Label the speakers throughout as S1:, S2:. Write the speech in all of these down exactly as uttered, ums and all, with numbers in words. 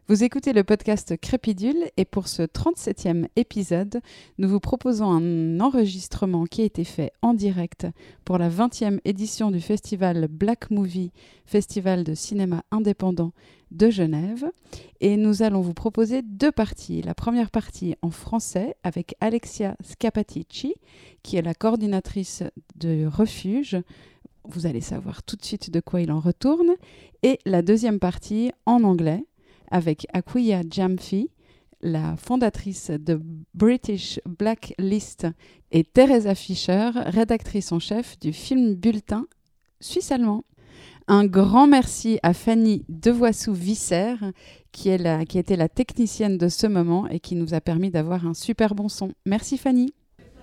S1: Vous écoutez le podcast Crépidule et pour ce trente-septième épisode, nous vous proposons un enregistrement qui a été fait en direct pour la vingtième édition du festival Black Movie, festival de cinéma indépendant de Genève. Et nous allons vous proposer deux parties. La première partie en français avec Alexia Scapaticci, qui est la coordinatrice de Refuge. Vous allez savoir tout de suite de quoi il en retourne. Et la deuxième partie en anglais avec Akwiya Gyamfi, la fondatrice de British Black List, et Teresa Fischer, rédactrice en chef du film bulletin suisse-allemand. Un grand merci à Fanny Devoissou-Visser, qui, est la, qui était la technicienne de ce moment et qui nous a permis d'avoir un super bon son. Merci Fanny.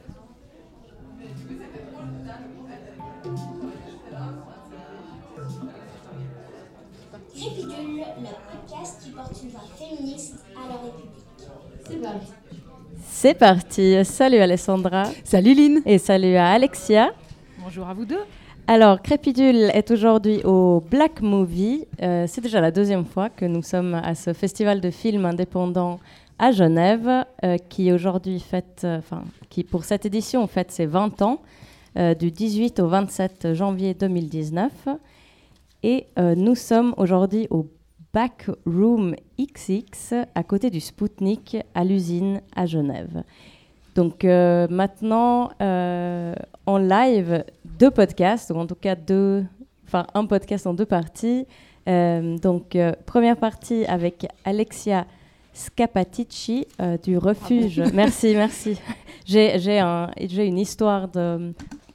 S2: Crépidule, le podcast qui porte une voix féministe à la République.
S3: C'est parti. C'est parti. Salut Alessandra.
S1: Salut Lynn.
S3: Et salut à Alexia.
S4: Bonjour à vous deux.
S3: Alors, Crépidule est aujourd'hui au Black Movie. Euh, c'est déjà la deuxième fois que nous sommes à ce festival de films indépendants à Genève, euh, qui aujourd'hui fête, enfin, euh, qui pour cette édition fête ses vingt ans, euh, du dix-huit au vingt-sept janvier deux mille dix-neuf. Et euh, nous sommes aujourd'hui au Backroom X X, à côté du Spoutnik, à l'usine à Genève. Donc euh, maintenant, euh, en live, deux podcasts, ou en tout cas deux, enfin un podcast en deux parties. Euh, donc euh, première partie avec Alexia Scapaticci euh, du Refuge. Bravo. Merci, merci. J'ai, j'ai, un, j'ai une histoire de,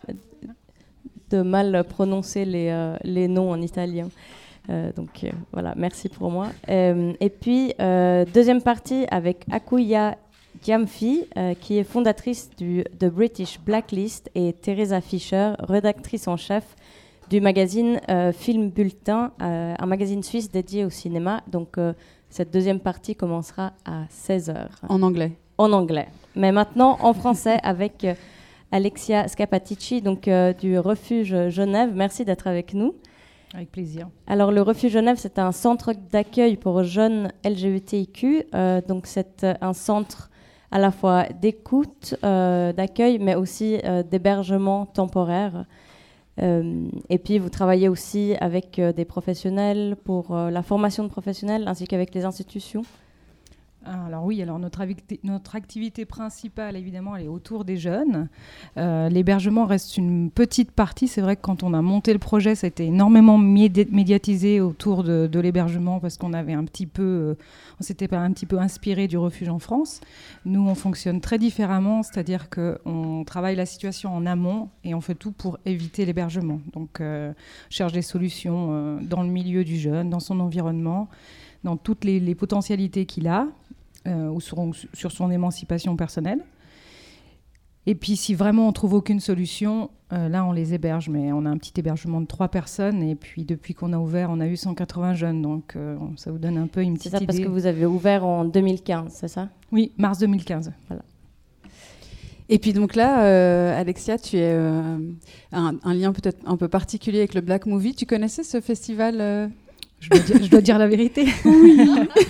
S3: de mal prononcer les, euh, les noms en italien. Euh, donc euh, voilà, merci pour moi. Euh, et puis, euh, deuxième partie avec Akwiya Gyamfi, euh, qui est fondatrice du, de British Black List, et Teresa Fischer, rédactrice en chef du magazine euh, Film Bulletin, euh, un magazine suisse dédié au cinéma. Donc euh, cette deuxième partie commencera à seize heures.
S1: En anglais.
S3: En anglais. Mais maintenant en français avec euh, Alexia Scapaticci, donc euh, du Refuge Genève. Merci d'être avec nous.
S4: Avec plaisir.
S3: Alors, le Refuge Genève, c'est un centre d'accueil pour jeunes L G B T I Q. Euh, donc, c'est euh, un centre à la fois d'écoute, euh, d'accueil, mais aussi euh, d'hébergement temporaire. Euh, et puis, vous travaillez aussi avec euh, des professionnels pour euh, la formation de professionnels, ainsi qu'avec les institutions.
S4: Alors oui, alors notre, avicti- notre activité principale, évidemment, elle est autour des jeunes. Euh, l'hébergement reste une petite partie. C'est vrai que quand on a monté le projet, ça a été énormément médi- médiatisé autour de, de l'hébergement parce qu'on avait un petit peu, euh, on s'était pas un petit peu inspiré du refuge en France. Nous, on fonctionne très différemment, c'est-à-dire qu'on travaille la situation en amont et on fait tout pour éviter l'hébergement. Donc, euh, on cherche des solutions euh, dans le milieu du jeune, dans son environnement, dans toutes les, les potentialités qu'il a, euh, ou sur, sur son émancipation personnelle. Et puis, si vraiment on ne trouve aucune solution, euh, là, on les héberge. Mais on a un petit hébergement de trois personnes. Et puis, depuis qu'on a ouvert, on a eu cent quatre-vingts jeunes. Donc, euh, ça vous donne un peu une petite idée.
S3: C'est ça, parce que vous avez ouvert en deux mille quinze, c'est ça ?
S4: Oui, mars deux mille quinze.
S3: Voilà.
S1: Et puis donc là, euh, Alexia, tu es euh, un, un lien peut-être un peu particulier avec le Black Movie. Tu connaissais ce festival euh
S4: Je dois, dire, je dois dire la vérité. Oui.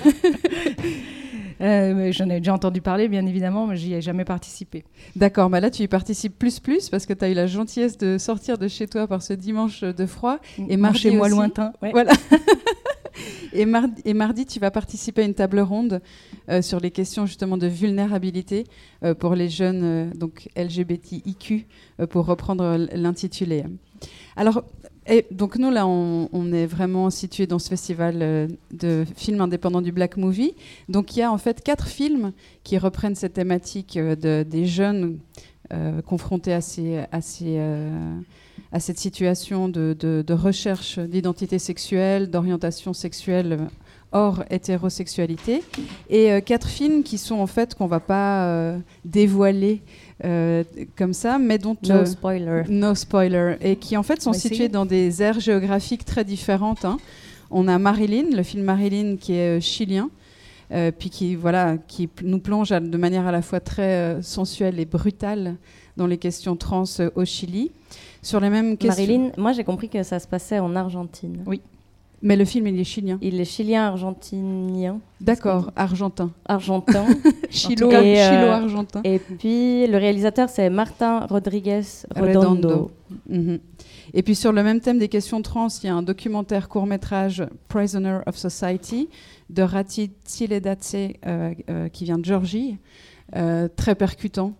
S4: euh, j'en ai déjà entendu parler, bien évidemment, mais j'y ai jamais participé.
S1: D'accord, bah là tu y participes plus plus parce que tu as eu la gentillesse de sortir de chez toi par ce dimanche de froid.
S4: Et mardi chez moi lointain.
S1: Ouais. Voilà. et, mardi, et mardi, tu vas participer à une table ronde euh, sur les questions justement de vulnérabilité euh, pour les jeunes euh, donc L G B T I Q, euh, pour reprendre l'intitulé. Alors, et donc nous, là, on, on est vraiment situé dans ce festival euh, de films indépendants du Black Movie. Donc il y a en fait quatre films qui reprennent cette thématique euh, de, des jeunes euh, confrontés à, ces, à, ces, euh, à cette situation de, de, de recherche d'identité sexuelle, d'orientation sexuelle hors hétérosexualité. Et euh, quatre films qui sont en fait qu'on ne va pas euh, dévoiler Euh, comme ça, mais dont
S3: no
S1: euh,
S3: spoiler,
S1: no spoiler, et qui en fait sont situés dans des aires géographiques très différentes. Hein. On a Marilyn, le film Marilyn, qui est euh, chilien, euh, puis qui voilà, qui p- nous plonge à, de manière à la fois très euh, sensuelle et brutale dans les questions trans euh, au Chili. Sur les mêmes questions.
S3: Marilyn, moi j'ai compris que ça se passait en Argentine.
S4: Oui.
S1: Mais le film, il est chilien.
S3: Il est chilien-argentinien.
S1: D'accord, argentin.
S3: Argentin.
S1: Chilo,
S3: Et, euh,
S1: chilo-argentin.
S3: Et puis, le réalisateur, c'est Martin Rodriguez Redondo.
S1: Redondo. Mm-hmm. Et puis, sur le même thème des questions trans, il y a un documentaire court-métrage Prisoner of Society de Rati Tsiledadze euh, euh, qui vient de Géorgie, euh, très percutant.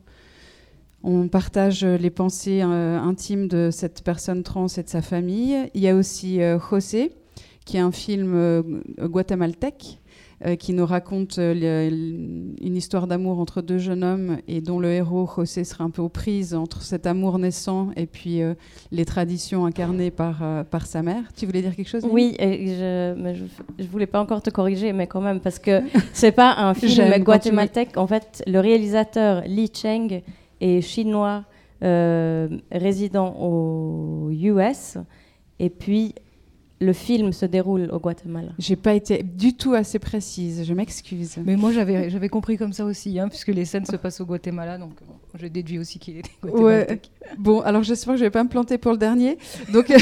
S1: On partage les pensées euh, intimes de cette personne trans et de sa famille. Il y a aussi euh, José, qui est un film euh, guatémaltèque euh, qui nous raconte euh, le, une histoire d'amour entre deux jeunes hommes et dont le héros, José, serait un peu aux prises entre cet amour naissant et puis euh, les traditions incarnées par, euh, par sa mère. Tu voulais dire quelque chose, Nina ?
S3: Oui, et je ne je, je voulais pas encore te corriger, mais quand même, parce que c'est pas un film
S1: J'aime
S3: guatémaltèque. En fait, le réalisateur Li Cheng est chinois, euh, résident aux U S, et puis le film se déroule au Guatemala.
S1: J'ai pas été du tout assez précise, je m'excuse.
S4: Mais moi, j'avais, j'avais compris comme ça aussi, hein, puisque les scènes se passent au Guatemala, donc bon, je déduis aussi qu'il est guatémaltèque.
S1: Ouais. Bon, alors j'espère que je vais pas me planter pour le dernier. Donc,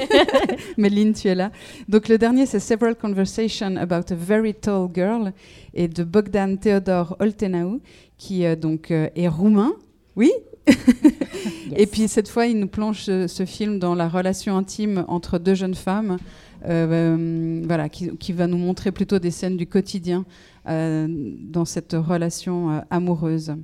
S1: Méline, tu es là. Donc le dernier, c'est Several Conversations About a Very Tall Girl, et de Bogdan Teodor Olteanu, qui euh, donc euh, est roumain. Oui. Yes. Et puis cette fois, il nous plonge ce, ce film dans la relation intime entre deux jeunes femmes, euh, euh, voilà, qui, qui va nous montrer plutôt des scènes du quotidien euh, dans cette relation euh, amoureuse.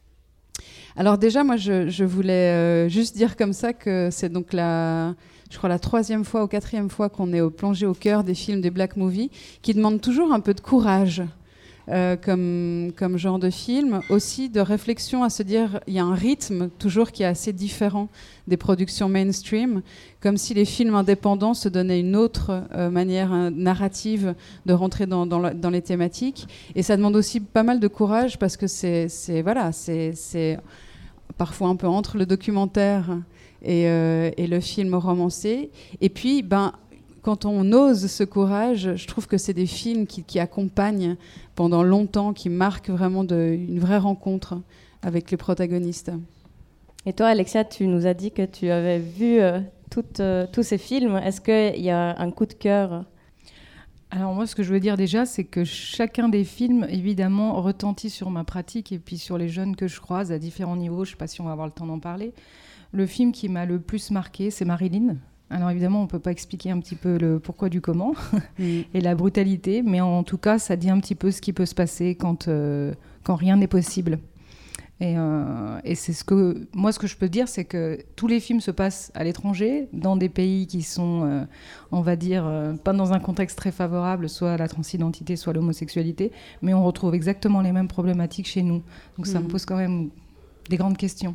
S1: Alors déjà, moi, je, je voulais euh, juste dire comme ça que c'est donc la, je crois la troisième fois ou quatrième fois qu'on est au, plongé au cœur des films des Black Movies, qui demandent toujours un peu de courage. Euh, comme, comme genre de film, aussi de réflexion à se dire, il y a un rythme toujours qui est assez différent des productions mainstream, comme si les films indépendants se donnaient une autre euh, manière euh, narrative de rentrer dans, dans, la, dans les thématiques. Et ça demande aussi pas mal de courage parce que c'est, c'est, voilà, c'est, c'est parfois un peu entre le documentaire et, euh, et le film romancé. Et puis, ben, quand on ose ce courage, je trouve que c'est des films qui, qui accompagnent pendant longtemps, qui marquent vraiment de, une vraie rencontre avec les protagonistes.
S3: Et toi, Alexia, tu nous as dit que tu avais vu euh, toutes, euh, tous ces films. Est-ce qu'il y a un coup de cœur ?
S4: Alors moi, ce que je veux dire déjà, c'est que chacun des films, évidemment, retentit sur ma pratique et puis sur les jeunes que je croise à différents niveaux. Je ne sais pas si on va avoir le temps d'en parler. Le film qui m'a le plus marqué, c'est Marilyn. Alors évidemment, on ne peut pas expliquer un petit peu le pourquoi du comment mmh. et la brutalité, mais en tout cas, ça dit un petit peu ce qui peut se passer quand, euh, quand rien n'est possible. Et, euh, et c'est ce que, moi, ce que je peux dire, c'est que tous les films se passent à l'étranger, dans des pays qui sont, euh, on va dire, euh, pas dans un contexte très favorable, soit la transidentité, soit l'homosexualité, mais on retrouve exactement les mêmes problématiques chez nous. Donc ça mmh. me pose quand même des grandes questions.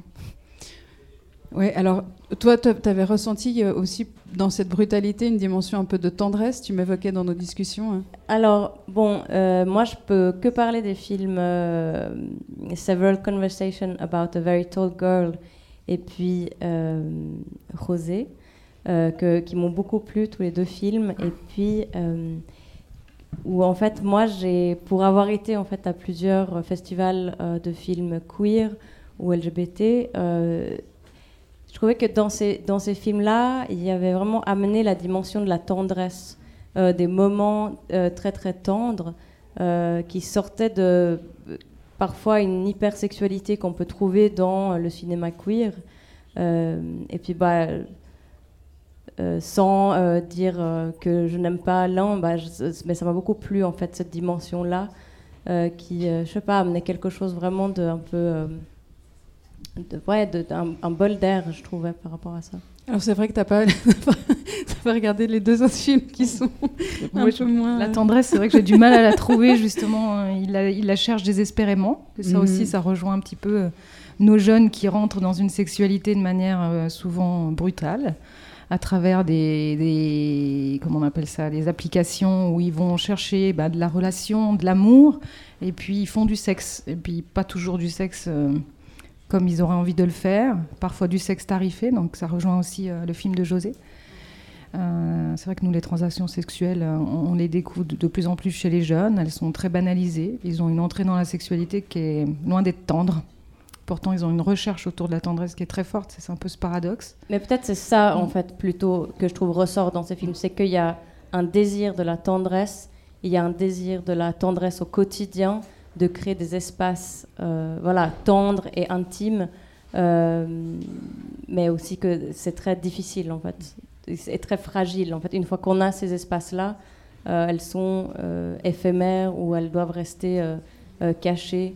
S1: Oui, alors toi, tu avais ressenti aussi dans cette brutalité une dimension un peu de tendresse, tu m'évoquais dans nos discussions. Hein.
S3: Alors, bon, euh, moi je peux que parler des films euh, Several Conversations About a Very Tall Girl et puis euh, José, euh, que, qui m'ont beaucoup plu, tous les deux films. Et puis, euh, où en fait, moi, j'ai, pour avoir été en fait, à plusieurs festivals euh, de films queer ou L G B T, euh, je trouvais que dans ces, dans ces films-là, il y avait vraiment amené la dimension de la tendresse, euh, des moments euh, très très tendres euh, qui sortaient de euh, parfois une hypersexualité qu'on peut trouver dans le cinéma queer. Euh, et puis, bah, euh, sans euh, dire euh, que je n'aime pas l'un, bah, je, mais ça m'a beaucoup plu en fait cette dimension-là euh, qui, euh, je sais pas, amenait quelque chose vraiment de un peu euh, De, ouais, de, un, un bol d'air, je trouvais, par rapport à ça.
S1: Alors c'est vrai que tu n'as pas, pas regardé les deux autres films qui sont un
S4: Moi,
S1: peu moins...
S4: La tendresse, c'est vrai que j'ai du mal à la trouver, justement. Il la, il la cherche désespérément. Et ça mmh. aussi, ça rejoint un petit peu euh, nos jeunes qui rentrent dans une sexualité de manière euh, souvent brutale, à travers des, des, comment on appelle ça, des applications où ils vont chercher bah, de la relation, de l'amour, et puis ils font du sexe. Et puis pas toujours du sexe... Euh, comme ils auraient envie de le faire, parfois du sexe tarifé, donc ça rejoint aussi euh, le film de José. Euh, c'est vrai que nous, les transactions sexuelles, on, on les découvre de, de plus en plus chez les jeunes, elles sont très banalisées, ils ont une entrée dans la sexualité qui est loin d'être tendre. Pourtant, ils ont une recherche autour de la tendresse qui est très forte, c'est un peu ce paradoxe.
S3: Mais peut-être c'est ça, en fait, plutôt, que je trouve ressort dans ces films, c'est qu'il y a un désir de la tendresse, il y a un désir de la tendresse au quotidien, de créer des espaces euh, voilà, tendres et intimes, euh, mais aussi que c'est très difficile en fait, c'est très fragile en fait. Une fois qu'on a ces espaces-là, euh, elles sont euh, éphémères ou elles doivent rester euh, euh, cachées.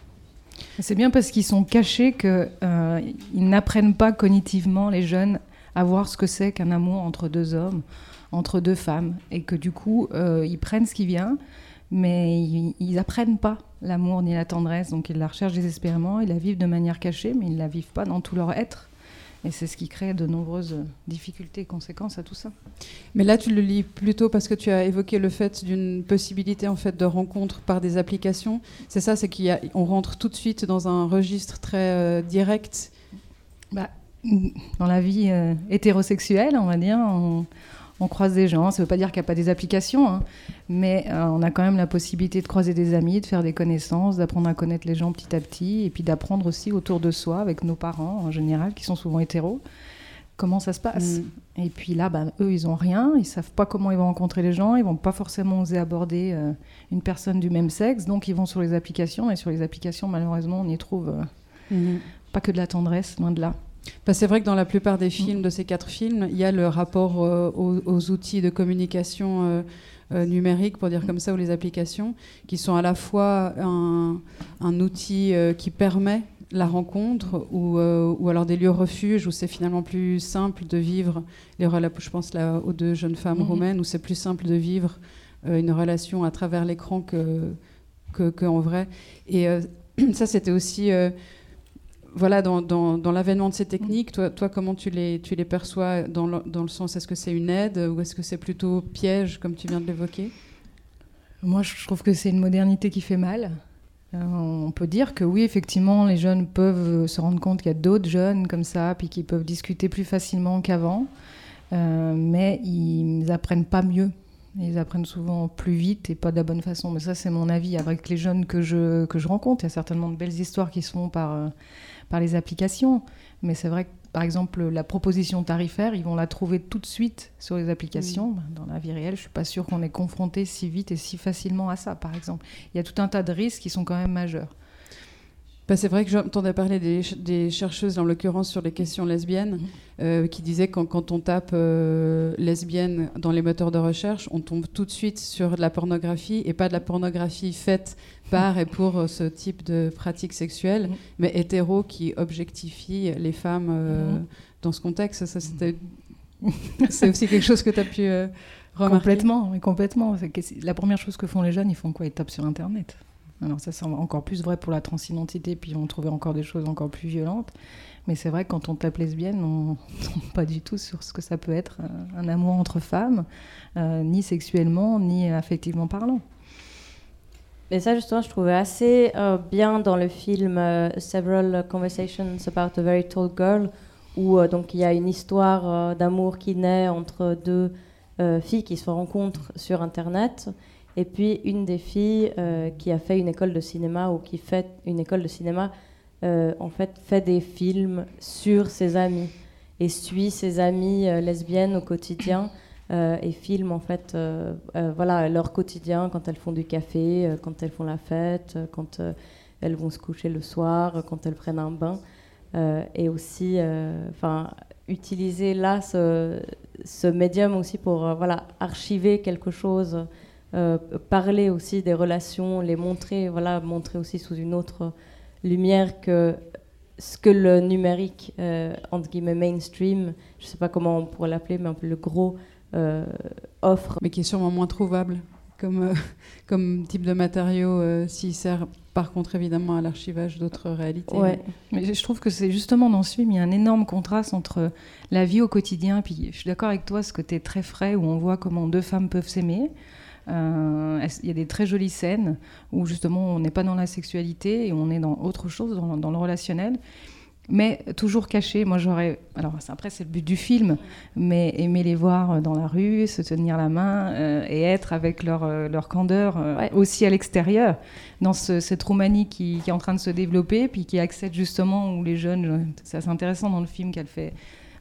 S4: C'est bien parce qu'ils sont cachés qu'ils euh, n'apprennent pas cognitivement, les jeunes, à voir ce que c'est qu'un amour entre deux hommes, entre deux femmes, et que du coup, euh, ils prennent ce qui vient, mais ils n'apprennent pas l'amour ni la tendresse, donc ils la recherchent désespérément, ils la vivent de manière cachée, mais ils ne la vivent pas dans tout leur être. Et c'est ce qui crée de nombreuses difficultés et conséquences à tout ça.
S1: Mais là, tu le lis plutôt parce que tu as évoqué le fait d'une possibilité en fait, de rencontre par des applications. C'est ça, c'est qu'on rentre tout de suite dans un registre très euh, direct.
S4: Bah, dans la vie euh, hétérosexuelle, on va dire, on, on croise des gens. Ça ne veut pas dire qu'il n'y a pas des applications, hein, mais euh, on a quand même la possibilité de croiser des amis, de faire des connaissances, d'apprendre à connaître les gens petit à petit, et puis d'apprendre aussi autour de soi, avec nos parents en général, qui sont souvent hétéros, comment ça se passe. Mmh. Et puis là, bah, eux, ils n'ont rien, ils ne savent pas comment ils vont rencontrer les gens, ils ne vont pas forcément oser aborder euh, une personne du même sexe, donc ils vont sur les applications, et sur les applications, malheureusement, on y trouve euh, mmh. pas que de la tendresse, loin de là.
S1: Bah, c'est vrai que dans la plupart des films, de ces quatre films, il y a le rapport euh, aux, aux outils de communication euh, euh, numérique, pour dire comme ça, ou les applications, qui sont à la fois un, un outil euh, qui permet la rencontre, ou, euh, ou alors des lieux refuges où c'est finalement plus simple de vivre, les rela- je pense là aux deux jeunes femmes mmh. roumaines, où c'est plus simple de vivre euh, une relation à travers l'écran que, que, que en vrai. Et euh, ça, c'était aussi... Euh, Voilà, dans, dans, dans l'avènement de ces techniques, toi, toi comment tu les, tu les perçois dans le, dans le sens, est-ce que c'est une aide ou est-ce que c'est plutôt piège, comme tu viens de l'évoquer ?
S4: Moi, je trouve que c'est une modernité qui fait mal. Euh, on peut dire que oui, effectivement, les jeunes peuvent se rendre compte qu'il y a d'autres jeunes comme ça, puis qu'ils peuvent discuter plus facilement qu'avant, euh, mais ils n'apprennent pas mieux. Ils apprennent souvent plus vite et pas de la bonne façon. Mais ça, c'est mon avis. Avec les jeunes que je, que je rencontre, il y a certainement de belles histoires qui se font par... Euh, par les applications, mais c'est vrai que par exemple la proposition tarifaire, ils vont la trouver tout de suite sur les applications. Mmh. Dans la vie réelle, je suis pas sûre qu'on est confronté si vite et si facilement à ça, par exemple. Il y a tout un tas de risques qui sont quand même majeurs.
S1: Bah, c'est vrai que j'entendais parler des, des chercheuses, en l'occurrence sur les questions lesbiennes, mmh. euh, qui disaient que quand, quand on tape euh, lesbienne dans les moteurs de recherche, on tombe tout de suite sur de la pornographie, et pas de la pornographie faite par et pour euh, ce type de pratique sexuelle, mmh. mais hétéro qui objectifie les femmes euh, mmh. dans ce contexte. Ça, c'était... c'est aussi quelque chose que tu as pu euh, remarquer.
S4: Complètement, oui, complètement. C'est la première chose que font les jeunes, ils font quoi ? Ils tapent sur Internet. Alors ça, c'est encore plus vrai pour la transidentité, puis on trouvait encore des choses encore plus violentes. Mais c'est vrai que quand on tape lesbienne, on ne tombe pas du tout sur ce que ça peut être un, un amour entre femmes, euh, ni sexuellement, ni affectivement parlant.
S3: Et ça, justement, je trouvais assez euh, bien dans le film euh, Several Conversations About a Very Tall Girl, où euh, donc il y a une histoire euh, d'amour qui naît entre deux euh, filles qui se rencontrent sur Internet. Et puis une des filles euh, qui a fait une école de cinéma ou qui fait une école de cinéma, euh, en fait, fait des films sur ses amies et suit ses amies euh, lesbiennes au quotidien euh, et filme en fait, euh, euh, voilà, leur quotidien quand elles font du café, euh, quand elles font la fête, euh, quand euh, elles vont se coucher le soir, euh, quand elles prennent un bain, euh, et aussi, enfin, euh, utiliser là ce, ce médium aussi pour euh, voilà, archiver quelque chose. Euh, parler aussi des relations, les montrer, voilà, montrer aussi sous une autre lumière que ce que le numérique, euh, entre guillemets mainstream, je ne sais pas comment on pourrait l'appeler, mais un peu le gros, euh, offre.
S1: Mais qui est sûrement moins trouvable comme, euh, comme type de matériau, euh, s'il sert par contre évidemment à l'archivage d'autres réalités.
S3: Ouais.
S4: Mais je trouve que c'est justement dans ce film, il y a un énorme contraste entre la vie au quotidien, puis je suis d'accord avec toi, ce côté très frais où on voit comment deux femmes peuvent s'aimer. Euh, il y a des très jolies scènes où justement on n'est pas dans la sexualité et on est dans autre chose, dans, dans le relationnel, mais toujours caché. Moi j'aurais, alors après c'est le but du film, mais aimer les voir dans la rue, se tenir la main euh, et être avec leur, euh, leur candeur euh, ouais. aussi à l'extérieur, dans ce, cette Roumanie qui, qui est en train de se développer, puis qui accède justement où les jeunes, c'est assez intéressant dans le film qu'elle fait.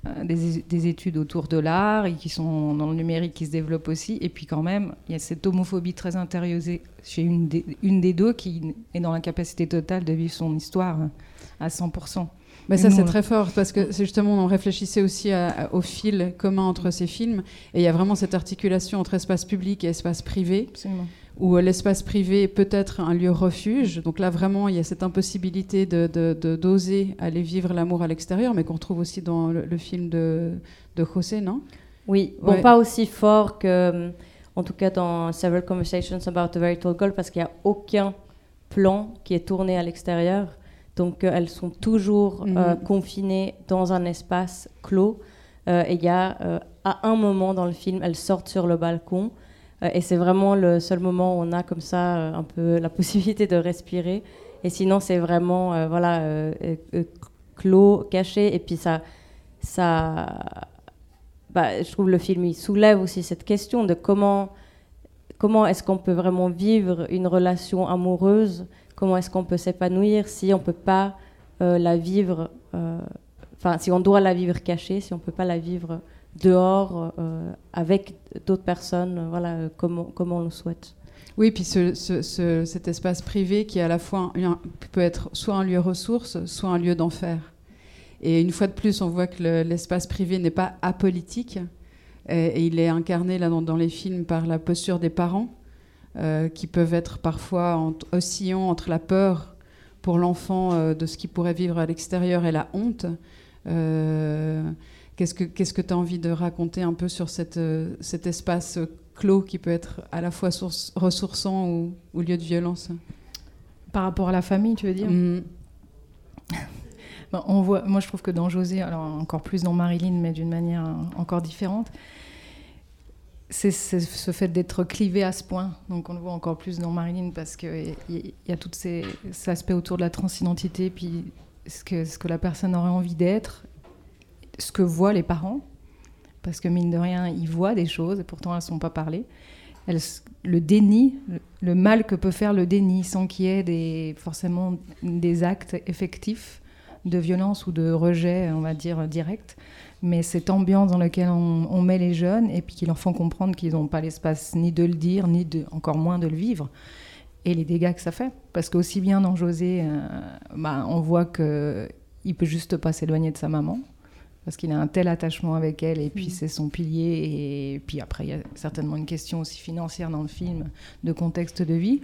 S4: euh, des, des études autour de l'art et qui sont dans le numérique qui se développent aussi. Et puis quand même, il y a cette homophobie très intériorisée chez une des, une des deux qui est dans l'incapacité totale de vivre son histoire à cent pour cent.
S1: Bah ça,
S4: nous,
S1: c'est
S4: on...
S1: très fort, parce que c'est justement, on réfléchissait aussi à, à, au fil commun entre ces films, et il y a vraiment cette articulation entre espace public et espace privé,
S4: Absolument.
S1: où l'espace privé peut être un lieu refuge. Donc là, vraiment, il y a cette impossibilité de, de, de, d'oser aller vivre l'amour à l'extérieur, mais qu'on retrouve aussi dans le, le film de, de José, non ?
S3: Oui, bon, ouais. Pas aussi fort que, en tout cas dans Several Conversations About a Very Tall Girl, parce qu'il n'y a aucun plan qui est tourné à l'extérieur. Donc, euh, elles sont toujours euh, mmh. confinées dans un espace clos. Euh, et il y a, euh, à un moment dans le film, elles sortent sur le balcon. Euh, et c'est vraiment le seul moment où on a comme ça euh, un peu la possibilité de respirer. Et sinon, c'est vraiment euh, voilà, euh, euh, clos, caché. Et puis, ça, ça, bah, je trouve le film, il soulève aussi cette question de comment, comment est-ce qu'on peut vraiment vivre une relation amoureuse. Comment est-ce qu'on peut s'épanouir si on ne peut pas euh, la vivre, enfin, euh, si on doit la vivre cachée, si on ne peut pas la vivre dehors euh, avec d'autres personnes, euh, voilà, euh, comme, on, comme on le souhaite.
S1: Oui, puis ce, ce, ce, cet espace privé qui est à la fois un, peut être soit un lieu ressource, soit un lieu d'enfer. Et une fois de plus, on voit que le, l'espace privé n'est pas apolitique, et, et il est incarné là, dans, dans les films par la posture des parents. Euh, qui peuvent être parfois en, oscillants entre la peur pour l'enfant euh, de ce qu'il pourrait vivre à l'extérieur et la honte. Euh, qu'est-ce que qu'est-ce que tu as envie de raconter un peu sur cette, euh, cet espace clos qui peut être à la fois source, ressourçant ou, ou lieu de violence ?
S4: Par rapport à la famille, tu veux dire ? mmh. ben, on voit, moi, je trouve que dans José, alors encore plus dans Marilyn, mais d'une manière encore différente, C'est, c'est ce fait d'être clivé à ce point. Donc on le voit encore plus dans Marilyn parce qu'il y, y a tous ces, ces aspects autour de la transidentité, puis ce que, ce que la personne aurait envie d'être, ce que voient les parents, parce que mine de rien, ils voient des choses et pourtant elles ne sont pas parlées. Elles, le déni, le, le mal que peut faire le déni sans qu'il y ait des, forcément des actes effectifs de violence ou de rejet, on va dire, direct. Mais cette ambiance dans laquelle on, on met les jeunes et puis qui leur font comprendre qu'ils n'ont pas l'espace ni de le dire, ni de, encore moins de le vivre, et les dégâts que ça fait. Parce qu'aussi bien dans José, euh, bah, on voit qu'il ne peut juste pas s'éloigner de sa maman, parce qu'il a un tel attachement avec elle, et puis mmh. c'est son pilier, et puis après il y a certainement une question aussi financière dans le film, de contexte de vie.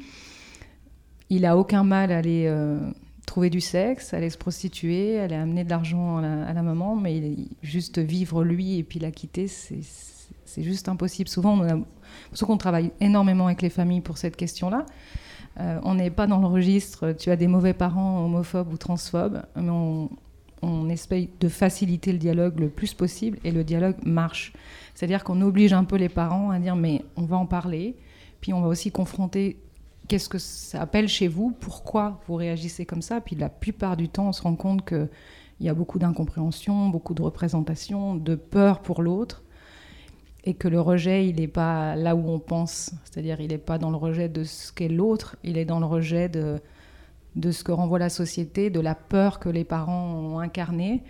S4: Il n'a aucun mal à aller... Euh, trouver du sexe, aller se prostituer, aller amener de l'argent à la, à la maman, mais il, juste vivre lui et puis la quitter, c'est, c'est, c'est juste impossible. Souvent, on a, surtout qu'on travaille énormément avec les familles pour cette question-là. Euh, on n'est pas dans le registre, tu as des mauvais parents homophobes ou transphobes, mais on, on essaye de faciliter le dialogue le plus possible, et le dialogue marche. C'est-à-dire qu'on oblige un peu les parents à dire, mais on va en parler, puis on va aussi confronter qu'est-ce que ça appelle chez vous, pourquoi vous réagissez comme ça. Puis la plupart du temps, on se rend compte qu'il y a beaucoup d'incompréhension, beaucoup de représentation, de peur pour l'autre, et que le rejet, il n'est pas là où on pense. C'est-à-dire, il n'est pas dans le rejet de ce qu'est l'autre, il est dans le rejet de, de ce que renvoie la société, de la peur que les parents ont incarnée.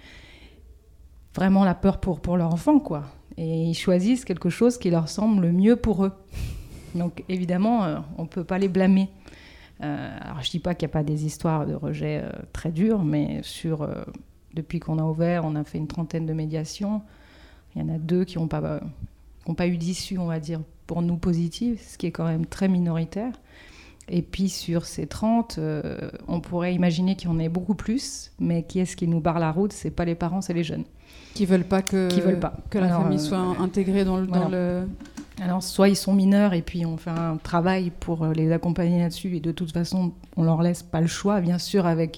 S4: Vraiment la peur pour, pour leur enfant, quoi. Et ils choisissent quelque chose qui leur semble le mieux pour eux. Donc évidemment, euh, on ne peut pas les blâmer. Euh, alors je ne dis pas qu'il n'y a pas des histoires de rejet euh, très dures, mais sur, euh, depuis qu'on a ouvert, on a fait une trentaine de médiations. Il y en a deux qui n'ont pas, euh, qui n'ont pas eu d'issue, on va dire, pour nous positive, ce qui est quand même très minoritaire. Et puis sur ces trente, euh, on pourrait imaginer qu'il y en ait beaucoup plus, mais qui est-ce qui nous barre la route ? Ce n'est pas les parents, c'est les jeunes.
S1: Qui ne veulent pas que,
S4: qui veulent pas.
S1: que la Alors, famille soit euh, intégrée dans le... Voilà. Dans le...
S4: Alors, soit ils sont mineurs et puis on fait un travail pour les accompagner là-dessus, et de toute façon, on leur laisse pas le choix, bien sûr, avec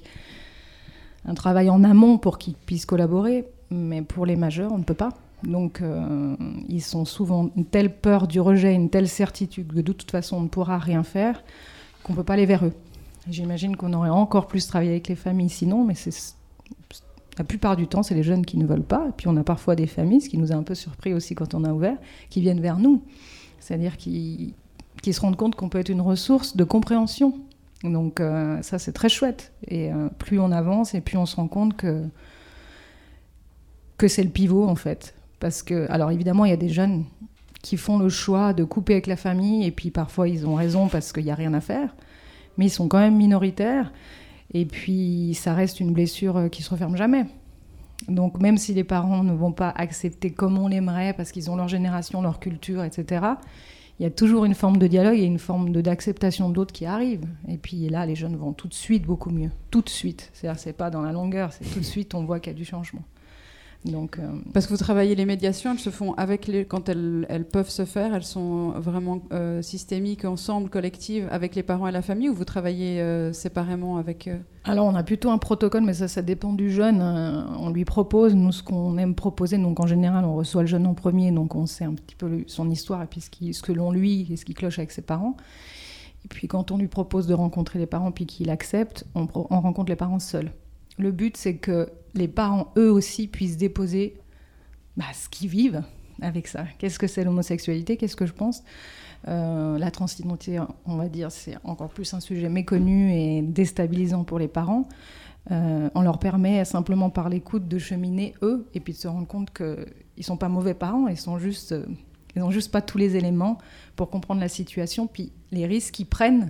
S4: un travail en amont pour qu'ils puissent collaborer, mais pour les majeurs, on ne peut pas. Donc, euh, ils sont souvent une telle peur du rejet, une telle certitude que de toute façon, on ne pourra rien faire, qu'on ne peut pas aller vers eux. J'imagine qu'on aurait encore plus travaillé avec les familles sinon, mais c'est... La plupart du temps, c'est les jeunes qui ne veulent pas. Et puis, on a parfois des familles, ce qui nous a un peu surpris aussi quand on a ouvert, qui viennent vers nous. C'est-à-dire qui, qui se rendent compte qu'on peut être une ressource de compréhension. Donc, euh, ça, c'est très chouette. Et euh, plus on avance, et plus on se rend compte que, que c'est le pivot, en fait. Parce que, alors évidemment, il y a des jeunes qui font le choix de couper avec la famille, et puis parfois ils ont raison parce qu'il n'y a rien à faire, mais ils sont quand même minoritaires, et puis ça reste une blessure qui ne se referme jamais. Donc même si les parents ne vont pas accepter comme on l'aimerait, parce qu'ils ont leur génération, leur culture, et cetera, il y a toujours une forme de dialogue et une forme de, d'acceptation de l'autre qui arrive. Et puis là, les jeunes vont tout de suite beaucoup mieux. Tout de suite. C'est-à-dire, c'est pas dans la longueur, c'est tout de suite, on voit qu'il y a du changement. Donc, euh...
S1: Parce que vous travaillez les médiations, elles se font avec les, quand elles, elles peuvent se faire, elles sont vraiment euh, systémiques, ensemble, collectives, avec les parents et la famille, ou vous travaillez euh, séparément avec eux?
S4: Alors on a plutôt un protocole, mais ça, ça dépend du jeune. Euh, on lui propose, nous, ce qu'on aime proposer. Donc en général, on reçoit le jeune en premier, donc on sait un petit peu le, son histoire et puis ce, qui, ce que l'on lui et ce qui cloche avec ses parents. Et puis quand on lui propose de rencontrer les parents puis qu'il accepte, on, on rencontre les parents seuls. Le but, c'est que les parents, eux aussi, puissent déposer bah, ce qu'ils vivent avec ça. Qu'est-ce que c'est l'homosexualité? Qu'est-ce que je pense? euh, La transidentité, on va dire, c'est encore plus un sujet méconnu et déstabilisant pour les parents. Euh, on leur permet simplement par l'écoute de cheminer, eux, et puis de se rendre compte qu'ils ne sont pas mauvais parents, ils sont juste... Euh, ils n'ont juste pas tous les éléments pour comprendre la situation, puis les risques qu'ils prennent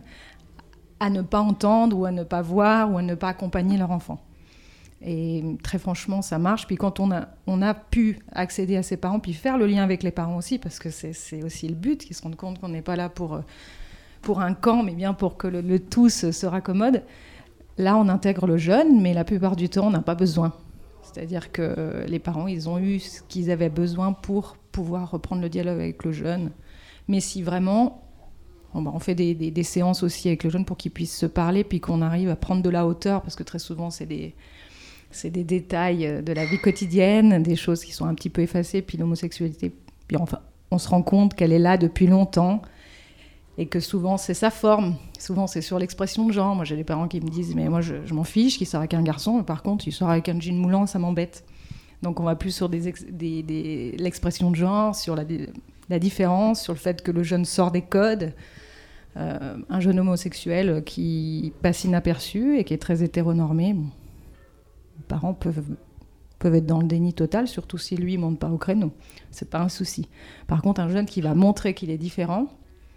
S4: à ne pas entendre ou à ne pas voir ou à ne pas accompagner leur enfant. Et très franchement, ça marche. Puis quand on a, on a pu accéder à ses parents, puis faire le lien avec les parents aussi, parce que c'est, c'est aussi le but, qu'ils se rendent compte qu'on n'est pas là pour, pour un camp, mais bien pour que le, le tous se raccommode. Là, on intègre le jeune, mais la plupart du temps, on n'a pas besoin. C'est-à-dire que les parents, ils ont eu ce qu'ils avaient besoin pour pouvoir reprendre le dialogue avec le jeune. Mais si vraiment... Bon, bah, on fait des, des, des séances aussi avec le jeune pour qu'il puisse se parler, puis qu'on arrive à prendre de la hauteur, parce que très souvent, c'est des... C'est des détails de la vie quotidienne, des choses qui sont un petit peu effacées, puis l'homosexualité, puis enfin, on se rend compte qu'elle est là depuis longtemps et que souvent c'est sa forme, souvent c'est sur l'expression de genre. Moi j'ai des parents qui me disent mais moi je, je m'en fiche qu'il sort avec un garçon, mais par contre il sort avec un jean moulant, ça m'embête. Donc on va plus sur des ex, des, des, l'expression de genre, sur la, la différence, sur le fait que le jeune sort des codes. Euh, un jeune homosexuel qui passe inaperçu et qui est très hétéronormé, bon. Les parents peuvent, peuvent être dans le déni total, surtout si lui ne monte pas au créneau. C'est pas un souci. Par contre, un jeune qui va montrer qu'il est différent,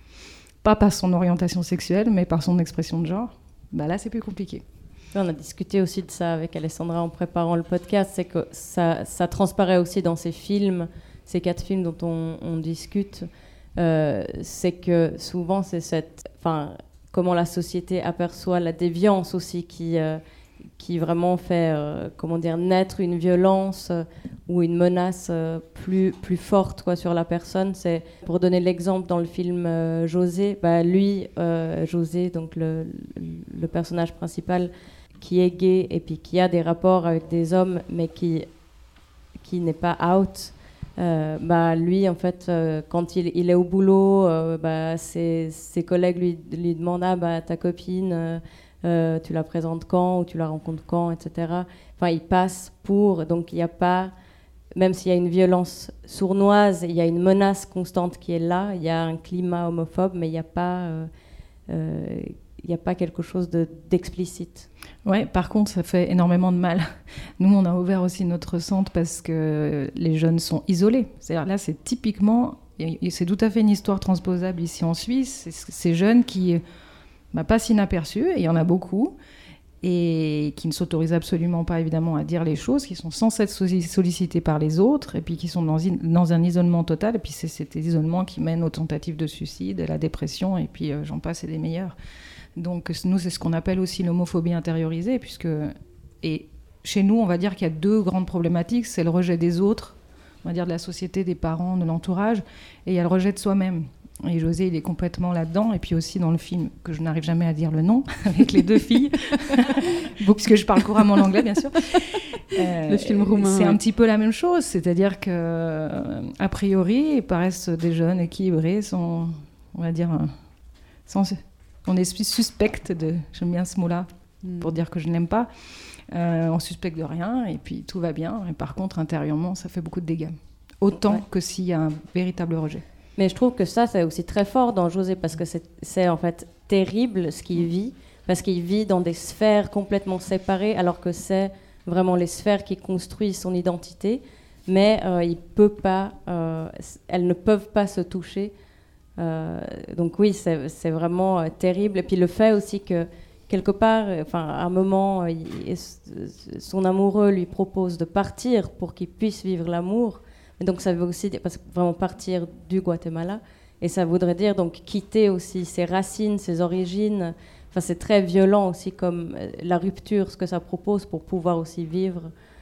S4: pas par son orientation sexuelle, mais par son expression de genre, bah là, c'est plus compliqué.
S3: On a discuté aussi de ça avec Alessandra en préparant le podcast, c'est que ça, ça transparaît aussi dans ces films, ces quatre films dont on, on discute, euh, c'est que souvent, c'est cette, enfin, comment la société aperçoit la déviance aussi qui... Euh, qui vraiment fait euh, comment dire, naître une violence euh, ou une menace euh, plus, plus forte quoi, sur la personne. C'est, pour donner l'exemple dans le film euh, José, bah, lui, euh, José, donc le, le personnage principal, qui est gay et puis qui a des rapports avec des hommes, mais qui, qui n'est pas out, euh, bah, lui, en fait, euh, quand il, il est au boulot, euh, bah, ses, ses collègues lui, lui demandent « Ah, bah, ta copine... Euh, Euh, tu la présentes quand ou tu la rencontres quand, et cetera. Enfin, il passe pour, donc il n'y a pas, même s'il y a une violence sournoise, il y a une menace constante qui est là, il y a un climat homophobe, mais il n'y a pas, euh, euh, il n'y a pas quelque chose de, d'explicite.
S4: Ouais, par contre, ça fait énormément de mal. Nous, on a ouvert aussi notre centre parce que les jeunes sont isolés. C'est-à-dire là, c'est typiquement, et c'est tout à fait une histoire transposable ici en Suisse, c'est ces jeunes qui bah, passent inaperçus, et il y en a beaucoup, et qui ne s'autorisent absolument pas, évidemment, à dire les choses, qui sont sans être sollicités par les autres, et puis qui sont dans, dans un isolement total, et puis c'est cet isolement qui mène aux tentatives de suicide, à la dépression, et puis euh, j'en passe, et des meilleurs. Donc nous, c'est ce qu'on appelle aussi l'homophobie intériorisée, puisque... Et chez nous, on va dire qu'il y a deux grandes problématiques, c'est le rejet des autres, on va dire de la société, des parents, de l'entourage, et il y a le rejet de soi-même. Et José, il est complètement là-dedans. Et puis aussi dans le film, que je n'arrive jamais à dire le nom, avec les deux filles, puisque je parle couramment l'anglais, bien sûr. Euh,
S1: le film roumain.
S4: C'est
S1: ouais.
S4: un petit peu la même chose. C'est-à-dire qu'a priori, ils paraissent des jeunes équilibrés, sans, on va dire, sans, on est suspecte de, j'aime bien ce mot-là, mm. pour dire que je n'aime pas. Euh, on suspecte de rien, et puis tout va bien. Et par contre, intérieurement, ça fait beaucoup de dégâts. Autant ouais. que s'il y a un véritable rejet.
S3: Mais je trouve que ça, c'est aussi très fort dans José, parce que c'est, c'est en fait terrible ce qu'il vit, parce qu'il vit dans des sphères complètement séparées, alors que c'est vraiment les sphères qui construisent son identité. mais euh, il peut pas, euh, elles ne peuvent pas se toucher. Euh, donc oui, c'est, c'est vraiment euh, terrible. Et puis le fait aussi que quelque part, enfin, à un moment, il, son amoureux lui propose de partir pour qu'il puisse vivre l'amour. Et donc ça veut aussi dire, parce que vraiment partir du Guatemala, et ça voudrait dire donc quitter aussi ses racines, ses origines. Enfin, c'est très violent aussi comme la rupture, ce que ça propose pour pouvoir aussi vivre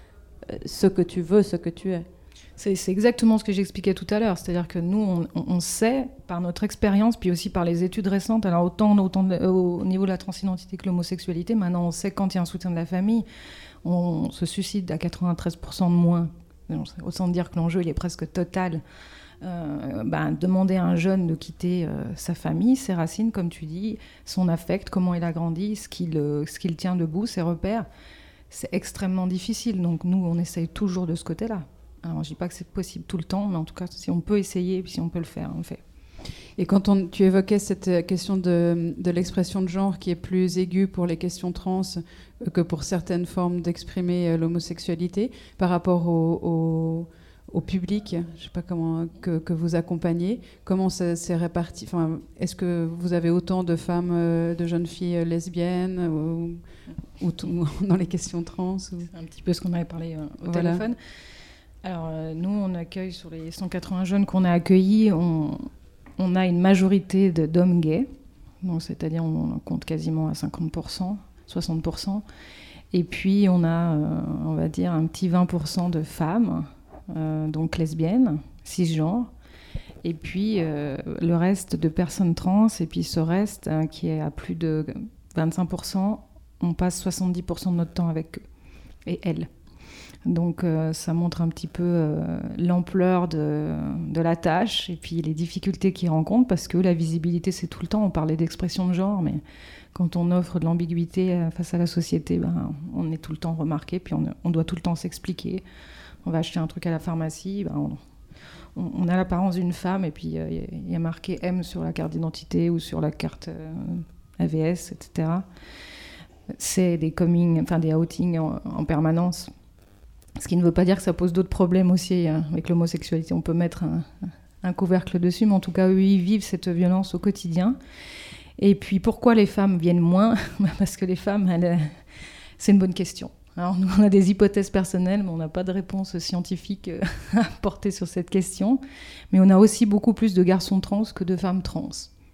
S3: ce que tu veux, ce que tu es.
S4: C'est, c'est exactement ce que j'expliquais tout à l'heure. C'est-à-dire que nous, on, on sait, par notre expérience, puis aussi par les études récentes, alors autant, autant de, au niveau de la transidentité que l'homosexualité, maintenant on sait quand il y a un soutien de la famille, on se suicide à quatre-vingt-treize pour cent de moins. Autant dire que l'enjeu il est presque total. Euh, ben, demander à un jeune de quitter euh, sa famille, ses racines, comme tu dis, son affect, comment il a grandi, ce qui le, ce qui le tient debout, ses repères, c'est extrêmement difficile. Donc nous, on essaye toujours de ce côté-là. Alors, je ne dis pas que c'est possible tout le temps, mais en tout cas, si on peut essayer, puis si on peut le faire, on le fait.
S1: Et quand on, tu évoquais cette question de, de l'expression de genre qui est plus aiguë pour les questions trans que pour certaines formes d'exprimer l'homosexualité, par rapport au, au, au public, je ne sais pas comment, que, que vous accompagnez, comment ça s'est réparti, enfin, est-ce que vous avez autant de femmes, de jeunes filles lesbiennes ou, ou tout, dans les questions trans ou...
S4: C'est un petit peu ce qu'on avait parlé euh, au
S1: voilà.
S4: téléphone. Alors, euh, nous, on accueille sur les cent quatre-vingts jeunes qu'on a accueillis, on, on a une majorité de, d'hommes gays, donc, c'est-à-dire on compte quasiment à cinquante pour cent, soixante pour cent. Et puis, on a, euh, on va dire, un petit vingt pour cent de femmes, euh, donc lesbiennes, cisgenres. Et puis, euh, le reste de personnes trans. Et puis, ce reste, hein, qui est à plus de vingt-cinq pour cent, on passe soixante-dix pour cent de notre temps avec eux et elles. Donc euh, ça montre un petit peu euh, l'ampleur de, de la tâche et puis les difficultés qu'ils rencontrent, parce que la visibilité, c'est tout le temps. On parlait d'expression de genre, mais quand on offre de l'ambiguïté face à la société, ben, on est tout le temps remarqué, puis on, on doit tout le temps s'expliquer. On va acheter un truc à la pharmacie, ben, on, on, on a l'apparence d'une femme, et puis il euh, y, y a marqué M sur la carte d'identité ou sur la carte euh, A V S, et cetera. C'est des coming, enfin des outings en, en permanence. Ce qui ne veut pas dire que ça pose d'autres problèmes aussi hein, avec l'homosexualité. On peut mettre un, un couvercle dessus, mais en tout cas, eux, ils vivent cette violence au quotidien. Et puis, pourquoi les femmes viennent moins ? Parce que les femmes, elles, c'est une bonne question. Alors, nous, on a des hypothèses personnelles, mais on n'a pas de réponse scientifique à apporter sur cette question. Mais on a aussi beaucoup plus de garçons trans que de femmes trans.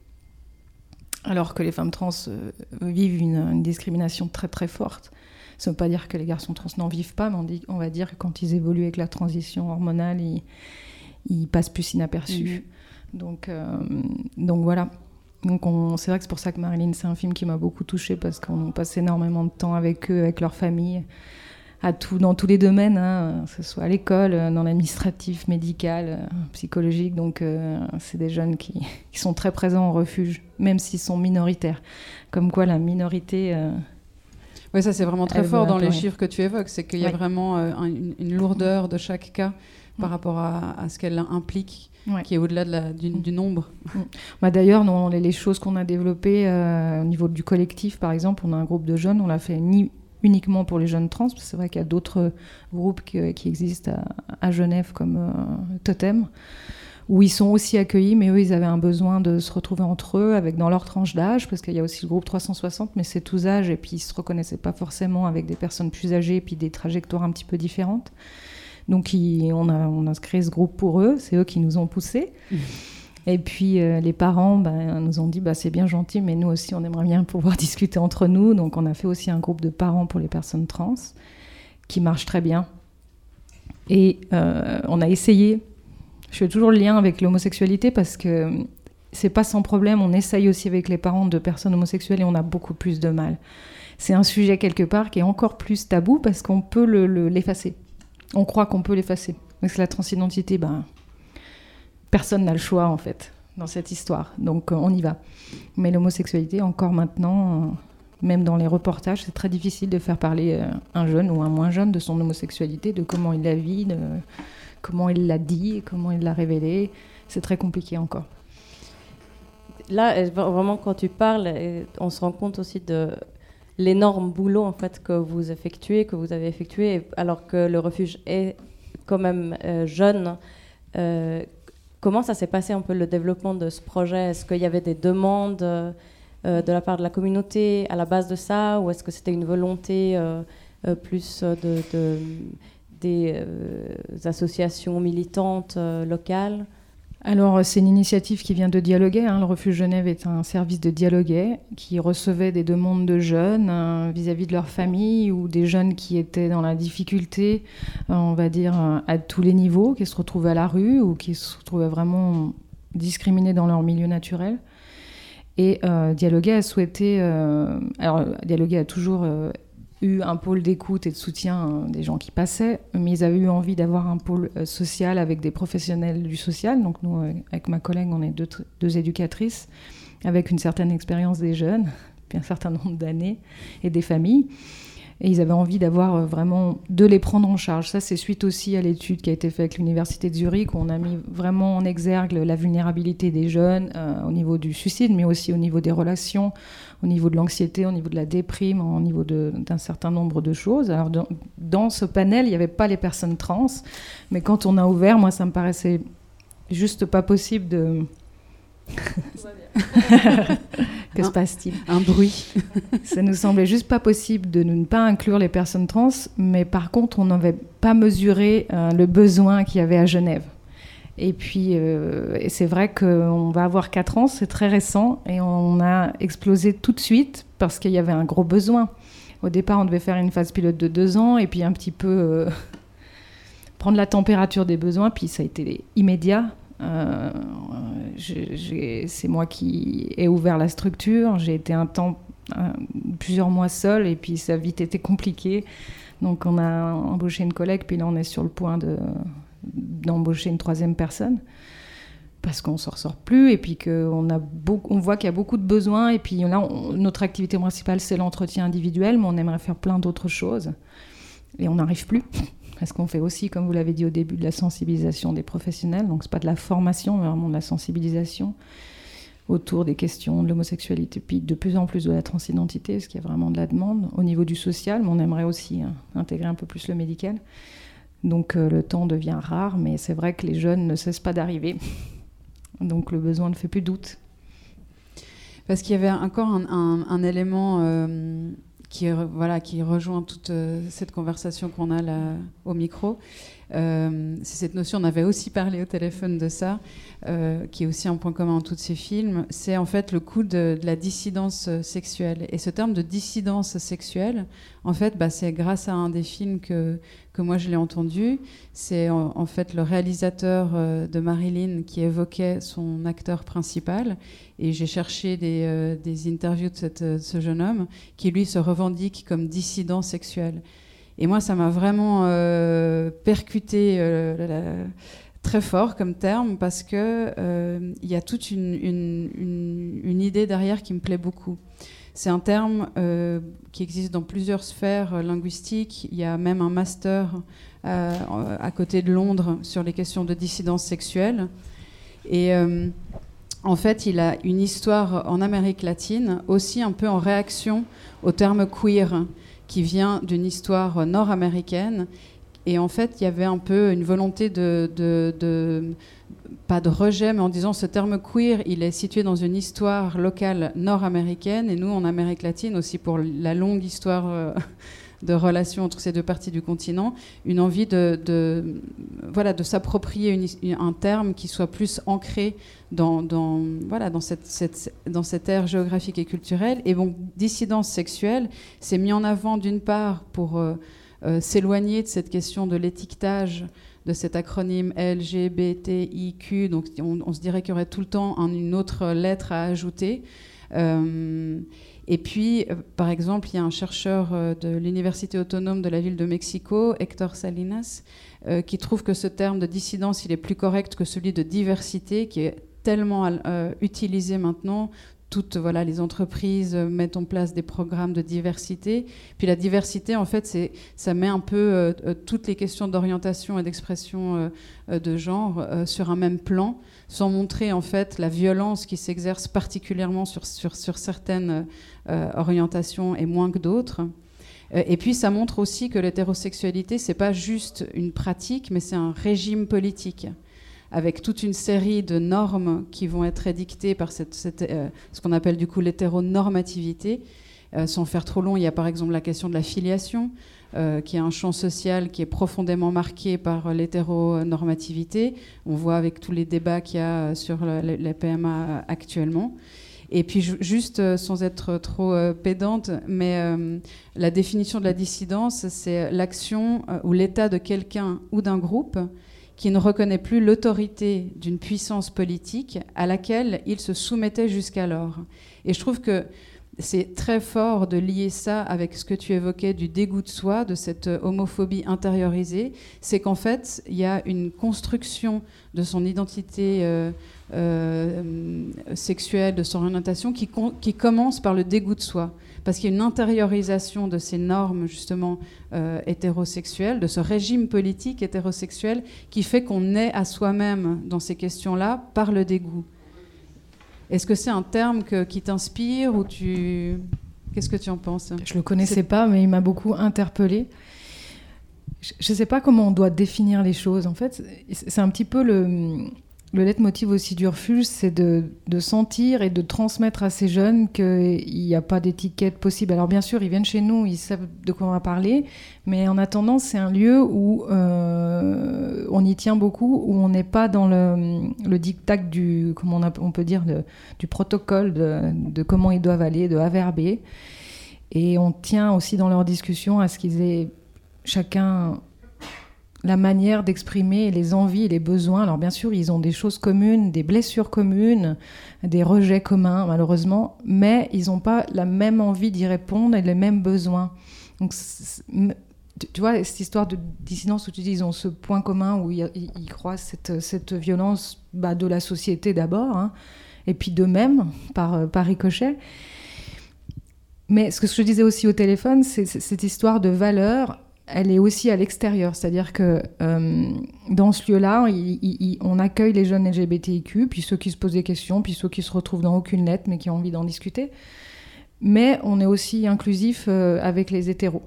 S4: Alors que les femmes trans euh, vivent une, une discrimination très, très forte. Ça ne veut pas dire que les garçons trans n'en vivent pas, mais on, dit, on va dire que quand ils évoluent avec la transition hormonale, ils, ils passent plus inaperçus. Mmh. Donc, euh, donc voilà. Donc on, c'est vrai que c'est pour ça que Marilyn, c'est un film qui m'a beaucoup touchée, parce qu'on passe énormément de temps avec eux, avec leur famille, à tout, dans tous les domaines, hein, que ce soit à l'école, dans l'administratif, médical, psychologique. Donc euh, c'est des jeunes qui, qui sont très présents au refuge, même s'ils sont minoritaires. Comme quoi la minorité... Euh,
S1: Oui, ça c'est vraiment très fort dans les
S4: ouais.
S1: chiffres que tu évoques, c'est qu'il y a ouais. vraiment euh, une, une lourdeur de chaque cas par mmh. rapport à, à ce qu'elle implique, ouais. qui est au-delà de la, du, mmh. du nombre.
S4: Mmh. Bah, d'ailleurs, non, les, les choses qu'on a développées euh, au niveau du collectif, par exemple, on a un groupe de jeunes, on l'a fait ni uniquement pour les jeunes trans, parce que c'est vrai qu'il y a d'autres groupes qui, qui existent à, à Genève, comme euh, Totem, où ils sont aussi accueillis, mais eux, ils avaient un besoin de se retrouver entre eux, avec, dans leur tranche d'âge, parce qu'il y a aussi le groupe trois cent soixante, mais c'est tous âges, et puis ils ne se reconnaissaient pas forcément avec des personnes plus âgées, et puis des trajectoires un petit peu différentes. Donc ils, on, a, on a créé ce groupe pour eux, c'est eux qui nous ont poussés. Mmh. Et puis euh, les parents ben, nous ont dit bah, « c'est bien gentil, mais nous aussi, on aimerait bien pouvoir discuter entre nous ». Donc on a fait aussi un groupe de parents pour les personnes trans, qui marche très bien. Et euh, on a essayé... Je fais toujours le lien avec l'homosexualité parce que c'est pas sans problème. On essaye aussi avec les parents de personnes homosexuelles et on a beaucoup plus de mal. C'est un sujet quelque part qui est encore plus tabou parce qu'on peut le, le, l'effacer. On croit qu'on peut l'effacer. Parce que la transidentité, ben, personne n'a le choix en fait dans cette histoire. Donc on y va. Mais l'homosexualité, encore maintenant, même dans les reportages, c'est très difficile de faire parler un jeune ou un moins jeune de son homosexualité, de comment il la vit, de... comment il l'a dit, comment il l'a révélé. C'est très compliqué encore.
S3: Là, vraiment, quand tu parles, on se rend compte aussi de l'énorme boulot en fait, que vous effectuez, que vous avez effectué, alors que le refuge est quand même euh, jeune. Euh, comment ça s'est passé un peu le développement de ce projet? Est-ce qu'il y avait des demandes euh, de la part de la communauté à la base de ça, ou est-ce que c'était une volonté euh, euh, plus de, de, des euh, associations militantes euh, locales?
S4: Alors, c'est une initiative qui vient de Dialoguet. Hein. Le Refuge Genève est un service de Dialoguet qui recevait des demandes de jeunes hein, vis-à-vis de leur famille, ou des jeunes qui étaient dans la difficulté, euh, on va dire, à tous les niveaux, qui se retrouvaient à la rue ou qui se retrouvaient vraiment discriminés dans leur milieu naturel. Et euh, Dialoguet a souhaité... Euh, alors, Dialoguet a toujours... Euh, eu un pôle d'écoute et de soutien euh, des gens qui passaient, mais ils avaient eu envie d'avoir un pôle euh, social avec des professionnels du social. Donc nous, euh, avec ma collègue, on est deux, deux éducatrices avec une certaine expérience des jeunes, puis un certain nombre d'années, et des familles. Et ils avaient envie d'avoir euh, vraiment, de les prendre en charge. Ça, c'est suite aussi à l'étude qui a été faite avec l'Université de Zurich, où on a mis vraiment en exergue la vulnérabilité des jeunes euh, au niveau du suicide, mais aussi au niveau des relations, au niveau de l'anxiété, au niveau de la déprime, au niveau de, d'un certain nombre de choses. Alors, dans, dans ce panel, il n'y avait pas les personnes trans, mais quand on a ouvert, moi, ça me paraissait juste pas possible de... Que se passe-t-il?
S1: Un bruit.
S4: Ça nous semblait juste pas possible de ne pas inclure les personnes trans, mais par contre, on n'avait pas mesuré euh, le besoin qu'il y avait à Genève. Et puis, euh, et c'est vrai qu'on va avoir quatre ans, c'est très récent, et on a explosé tout de suite parce qu'il y avait un gros besoin. Au départ, on devait faire une phase pilote de deux ans, et puis un petit peu euh, prendre la température des besoins, puis ça a été immédiat. Euh, j'ai, j'ai, c'est moi qui ai ouvert la structure. J'ai été un temps, un, plusieurs mois seule, et puis ça a vite été compliqué. Donc on a embauché une collègue, puis là on est sur le point de, d'embaucher une troisième personne parce qu'on ne s'en ressort plus, et puis qu'on a beaucoup, on voit qu'il y a beaucoup de besoins. Et puis là, on, notre activité principale, c'est l'entretien individuel, mais on aimerait faire plein d'autres choses. Et on n'arrive plus. Parce qu'on fait aussi, comme vous l'avez dit au début, de la sensibilisation des professionnels. Donc, ce n'est pas de la formation, mais vraiment de la sensibilisation autour des questions de l'homosexualité, puis de plus en plus de la transidentité, parce qu'il y a vraiment de la demande au niveau du social, mais on aimerait aussi hein, intégrer un peu plus le médical. Donc, euh, le temps devient rare, mais c'est vrai que les jeunes ne cessent pas d'arriver. Donc, le besoin ne fait plus doute.
S1: Parce qu'il y avait encore un, un, un élément... Euh Qui, voilà, qui rejoint toute euh, cette conversation qu'on a là au micro. Euh, c'est cette notion, on avait aussi parlé au téléphone de ça, euh, qui est aussi un point commun en tous ces films, c'est en fait le coup de, de la dissidence sexuelle. Et ce terme de dissidence sexuelle, en fait, bah, c'est grâce à un des films que, que moi je l'ai entendu. C'est en, en fait le réalisateur euh, de Marilyn qui évoquait son acteur principal. Et j'ai cherché des, euh, des interviews de, cette, de ce jeune homme qui, lui, se revendique comme dissident sexuel. Et moi, ça m'a vraiment euh, percuté euh, la, très fort comme terme, parce qu'il euh, y a toute une, une, une, une idée derrière qui me plaît beaucoup. C'est un terme euh, qui existe dans plusieurs sphères linguistiques. Il y a même un master euh, à côté de Londres sur les questions de dissidence sexuelle. Et... Euh, En fait, il a une histoire en Amérique latine, aussi un peu en réaction au terme queer, qui vient d'une histoire nord-américaine. Et en fait, il y avait un peu une volonté de, de, de... pas de rejet, mais en disant ce terme queer, il est situé dans une histoire locale nord-américaine, et nous, en Amérique latine, aussi pour la longue histoire... Euh, de relations entre ces deux parties du continent, une envie de, de, voilà, de s'approprier une, un terme qui soit plus ancré dans, dans, voilà, dans, cette, cette, dans cette ère géographique et culturelle. Et bon, dissidence sexuelle, c'est mis en avant d'une part pour euh, euh, s'éloigner de cette question de l'étiquetage de cet acronyme L G B T I Q, donc on, on se dirait qu'il y aurait tout le temps un, une autre lettre à ajouter. Euh, Et puis, euh, par exemple, il y a un chercheur euh, de l'Université autonome de la ville de Mexico, Héctor Salinas, euh, qui trouve que ce terme de dissidence, il est plus correct que celui de diversité, qui est tellement euh, utilisé maintenant. Toutes voilà, les entreprises euh, mettent en place des programmes de diversité. Puis la diversité, en fait, c'est, ça met un peu euh, euh, toutes les questions d'orientation et d'expression euh, euh, de genre euh, sur un même plan, sans montrer en fait la violence qui s'exerce particulièrement sur, sur, sur certaines euh, orientations et moins que d'autres. Euh, et puis, ça montre aussi que l'hétérosexualité, c'est pas juste une pratique, mais c'est un régime politique, avec toute une série de normes qui vont être édictées par cette, cette, euh, ce qu'on appelle du coup l'hétéronormativité. Euh, sans faire trop long, il y a par exemple la question de la filiation, euh, qui est un champ social qui est profondément marqué par l'hétéronormativité. On voit avec tous les débats qu'il y a sur le, les P M A actuellement. Et puis juste, euh, sans être trop euh, pédante, mais euh, la définition de la dissidence, c'est l'action euh, ou l'état de quelqu'un ou d'un groupe qui ne reconnaît plus l'autorité d'une puissance politique à laquelle il se soumettait jusqu'alors. Et je trouve que c'est très fort de lier ça avec ce que tu évoquais du dégoût de soi, de cette homophobie intériorisée. C'est qu'en fait, il y a une construction de son identité euh, euh, sexuelle, de son orientation, qui, con- qui commence par le dégoût de soi. Parce qu'il y a une intériorisation de ces normes, justement, euh, hétérosexuelles, de ce régime politique hétérosexuel, qui fait qu'on naît à soi-même dans ces questions-là par le dégoût. Est-ce que c'est un terme que, qui t'inspire ou tu... Qu'est-ce que tu en penses ?
S4: Je ne le connaissais pas, mais il m'a beaucoup interpellée. Je ne sais pas comment on doit définir les choses. En fait, c'est un petit peu le, le leitmotiv aussi du refuge, c'est de, de sentir et de transmettre à ces jeunes qu'il n'y a pas d'étiquette possible. Alors bien sûr, ils viennent chez nous, ils savent de quoi on va parler, mais en attendant, c'est un lieu où euh, on y tient beaucoup, où on n'est pas dans le, le diktat du, comment on, a, on peut dire, de, du protocole de, de comment ils doivent aller, de A vers B. Et on tient aussi dans leurs discussions à ce qu'ils aient chacun la manière d'exprimer les envies et les besoins. Alors bien sûr, ils ont des choses communes, des blessures communes, des rejets communs, malheureusement, mais ils n'ont pas la même envie d'y répondre et les mêmes besoins. Donc, tu vois, cette histoire de dissidence où tu dis ils ont ce point commun où ils, ils croisent cette, cette violence bah, de la société d'abord, hein, et puis d'eux-mêmes, par, par ricochet. Mais ce que je disais aussi au téléphone, c'est, c'est cette histoire de valeur. Elle est aussi à l'extérieur, c'est-à-dire que euh, dans ce lieu-là, il, il, on accueille les jeunes L G B T I Q, puis ceux qui se posent des questions, puis ceux qui se retrouvent dans aucune lettre, mais qui ont envie d'en discuter. Mais on est aussi inclusif euh, avec les hétéros.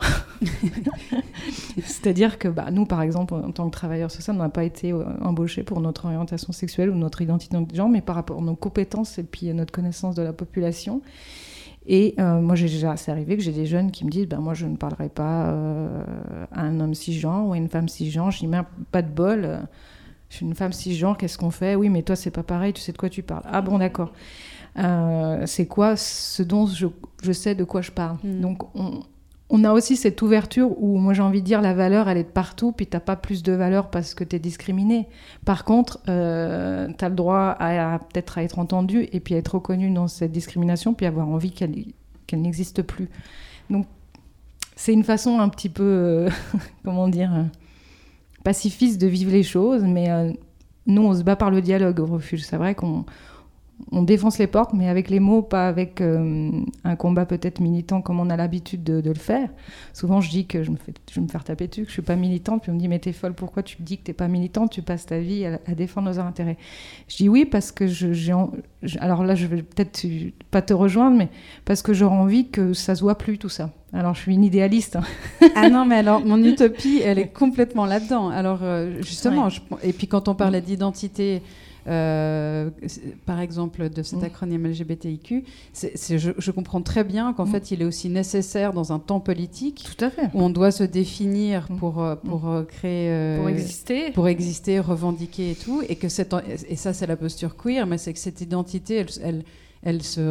S4: C'est-à-dire que bah, nous, par exemple, en tant que travailleurs sociaux, on n'a pas été euh, embauchés pour notre orientation sexuelle ou notre identité de genre, mais par rapport à nos compétences et puis à notre connaissance de la population. Et euh, moi, j'ai déjà, c'est arrivé que j'ai des jeunes qui me disent ben, « moi, je ne parlerai pas euh, à un homme cisgenre ou à une femme cisgenre. » Je dis « mais pas de bol, euh, je suis une femme cisgenre, qu'est-ce qu'on fait ? Oui, mais toi, c'est pas pareil, tu sais de quoi tu parles. » Ah bon, d'accord. Euh, c'est quoi ce dont je, je sais de quoi je parle. Mmh. Donc, on, on a aussi cette ouverture où, moi, j'ai envie de dire, la valeur, elle est de partout, puis t'as pas plus de valeur parce que t'es discriminé. Par contre, euh, t'as le droit à, à peut-être à être entendu et puis à être reconnu dans cette discrimination, puis avoir envie qu'elle, qu'elle n'existe plus. Donc, c'est une façon un petit peu, euh, comment dire, euh, pacifiste de vivre les choses, mais euh, nous, on se bat par le dialogue au refuge. C'est vrai qu'on on défonce les portes, mais avec les mots, pas avec euh, un combat peut-être militant comme on a l'habitude de, de le faire. Souvent, je dis que je me fais, je vais me faire taper dessus, que je suis pas militante, puis on me dit « mais t'es folle, pourquoi tu me dis que t'es pas militante, tu passes ta vie à, à défendre nos intérêts ?» Je dis oui, parce que je, j'ai... En... Alors là, je vais peut-être pas te rejoindre, mais parce que j'aurais envie que ça se voit plus, tout ça. Alors, je suis une idéaliste. Hein.
S1: Ah non, mais alors, mon utopie, elle est complètement là-dedans. Alors, euh, justement, ouais. je... et puis quand on parlait d'identité... Euh, par exemple de cet acronyme L G B T I Q, c'est, c'est, je, je comprends très bien qu'en mmh. fait il est aussi nécessaire dans un temps politique.
S4: Tout à fait.
S1: Où on doit se définir pour, mmh. pour euh, créer euh,
S4: pour exister
S1: pour exister, revendiquer et tout, et que cette, et ça c'est la posture queer, mais c'est que cette identité elle, elle, elle se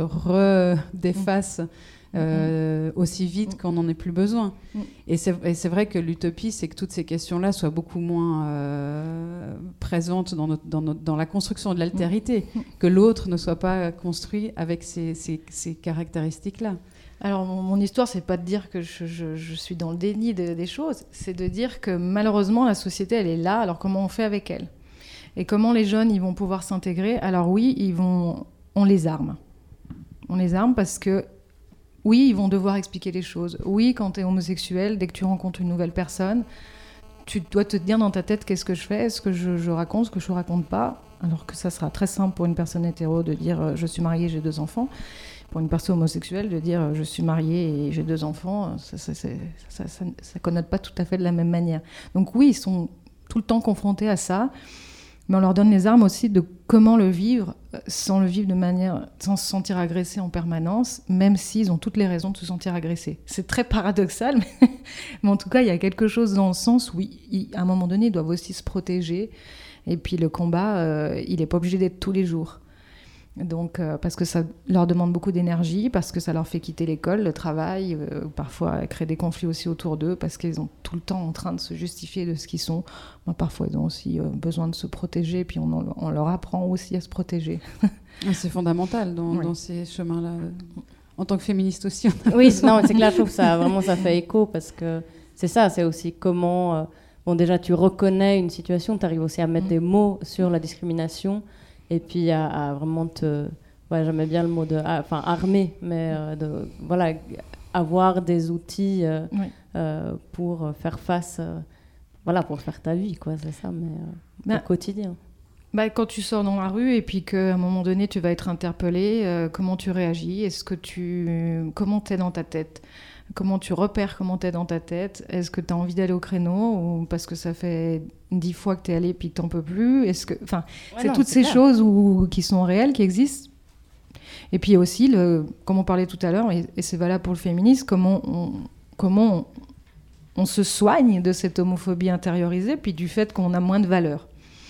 S1: redéface mmh. Euh, mmh. aussi vite mmh. qu'on n'en ait plus besoin. Mmh. Et, c'est, et c'est vrai que l'utopie, c'est que toutes ces questions-là soient beaucoup moins euh, présentes dans, notre, dans, notre, dans la construction de l'altérité, mmh. que l'autre ne soit pas construit avec ces, ces, ces caractéristiques-là.
S4: Alors, mon, mon histoire, c'est pas de dire que je, je, je suis dans le déni de, des choses, c'est de dire que malheureusement, la société, elle est là, alors comment on fait avec elle ? Et comment les jeunes, ils vont pouvoir s'intégrer ? Alors oui, ils vont, on les arme. On les arme parce que oui, ils vont devoir expliquer les choses. Oui, quand tu es homosexuel, dès que tu rencontres une nouvelle personne, tu dois te dire dans ta tête qu'est-ce que je fais, est-ce que je, je raconte, ce que je ne raconte pas, alors que ça sera très simple pour une personne hétéro de dire euh, je suis mariée, j'ai deux enfants. pour une personne homosexuelle, de dire euh, je suis mariée et j'ai deux enfants, ça, ça, ça, ça, ça, ça connote pas tout à fait de la même manière. Donc oui, ils sont tout le temps confrontés à ça, mais on leur donne les armes aussi de comment le vivre sans le vivre de manière, sans se sentir agressés en permanence, même s'ils ont toutes les raisons de se sentir agressés. C'est très paradoxal, mais, mais en tout cas, il y a quelque chose dans le sens où, ils, à un moment donné, ils doivent aussi se protéger. Et puis le combat, euh, il n'est pas obligé d'être tous les jours. Donc, euh, parce que ça leur demande beaucoup d'énergie, parce que ça leur fait quitter l'école, le travail, euh, parfois créer des conflits aussi autour d'eux, parce qu'ils sont tout le temps en train de se justifier de ce qu'ils sont. Moi, parfois, ils ont aussi euh, besoin de se protéger, puis on, on leur apprend aussi à se protéger.
S1: C'est fondamental dans, oui. dans ces chemins-là. En tant que féministe aussi. On a
S3: oui, non, c'est clair, je trouve que ça, vraiment, ça fait écho, parce que c'est ça, c'est aussi comment... Euh, bon, déjà, tu reconnais une situation, tu arrives aussi à mettre mmh. des mots sur la discrimination, et puis à, à vraiment te... Ouais, j'aimais bien le mot de... Enfin, armer, mais euh, de, voilà, avoir des outils euh, oui. euh, pour faire face... Euh, voilà, pour faire ta vie, quoi, c'est ça, mais euh, bah, au quotidien.
S4: Bah, quand tu sors dans la rue et puis qu'à un moment donné, tu vas être interpellé, euh, comment tu réagis ? Est-ce que tu... Comment t'es dans ta tête ? Comment tu repères comment t'es dans ta tête ? Est-ce que t'as envie d'aller au créneau ou parce que ça fait dix fois que t'es allé puis que t'en peux plus ? Est-ce que, enfin, ouais, c'est non, toutes c'est ces clair. choses où, qui sont réelles, qui existent. Et puis aussi, le, comme on parlait tout à l'heure, et, et c'est valable pour le féminisme, comment on, comment on, on se soigne de cette homophobie intériorisée, puis du fait qu'on a moins de valeur.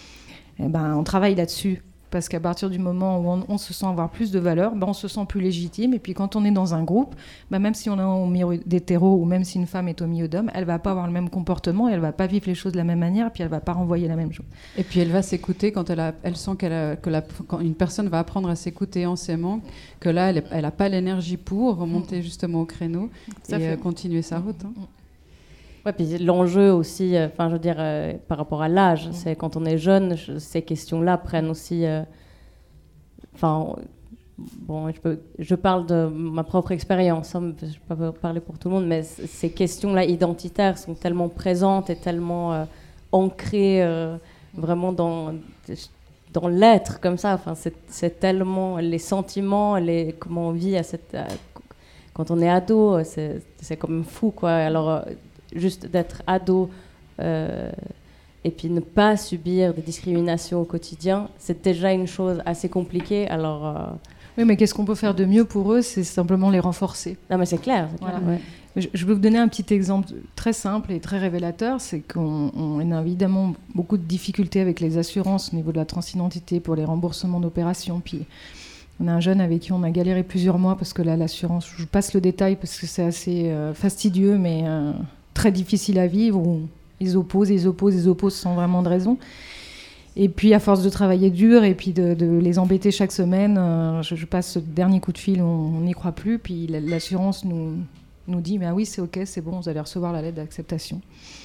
S4: Eh ben, on travaille là-dessus. Parce qu'à partir du moment où on, on se sent avoir plus de valeur, ben on se sent plus légitime. Et puis quand on est dans un groupe, ben même si on est au milieu d'hétéros ou même si une femme est au milieu d'hommes, elle ne va pas avoir le même comportement, et elle ne va pas vivre les choses de la même manière, et puis elle ne va pas renvoyer la même chose.
S1: Et puis elle va s'écouter quand elle, a, elle sent qu'elle a, que la, quand une personne va apprendre à s'écouter en ses manques, que là, elle n'a pas l'énergie pour remonter justement au créneau ça et euh, continuer sa route. Hein.
S3: Ouais, puis l'enjeu aussi, enfin, euh, je veux dire, euh, par rapport à l'âge, mmh. c'est quand on est jeune, je, ces questions-là prennent aussi. Enfin, euh, bon, je, peux, je parle de ma propre expérience, hein, je ne peux pas parler pour tout le monde, mais c- ces questions-là identitaires sont tellement présentes et tellement euh, ancrées euh, vraiment dans, dans l'être, comme ça. Enfin, c'est, c'est tellement les sentiments, les, comment on vit à cette, à, quand on est ado, c'est, c'est quand même fou, quoi. Alors, euh, juste d'être ado euh, et puis ne pas subir des discriminations au quotidien, c'est déjà une chose assez compliquée. Alors, euh...
S4: oui, mais qu'est-ce qu'on peut faire de mieux pour eux ? C'est simplement les renforcer.
S3: Non, mais c'est clair. C'est
S4: voilà.
S3: clair ouais.
S4: je, je vais vous donner un petit exemple très simple et très révélateur. C'est qu'on on a évidemment beaucoup de difficultés avec les assurances au niveau de la transidentité pour les remboursements d'opérations. Puis on a un jeune avec qui on a galéré plusieurs mois parce que là, l'assurance, je passe le détail parce que c'est assez euh, fastidieux, mais... Euh, très difficile à vivre, où ils opposent, ils opposent, ils opposent sans vraiment de raison. Et puis, à force de travailler dur et puis de, de les embêter chaque semaine, euh, je, je passe ce dernier coup de fil, on n'y croit plus. Puis l'assurance nous, nous dit, mais ah oui, c'est OK, c'est bon, vous allez recevoir la lettre d'acceptation.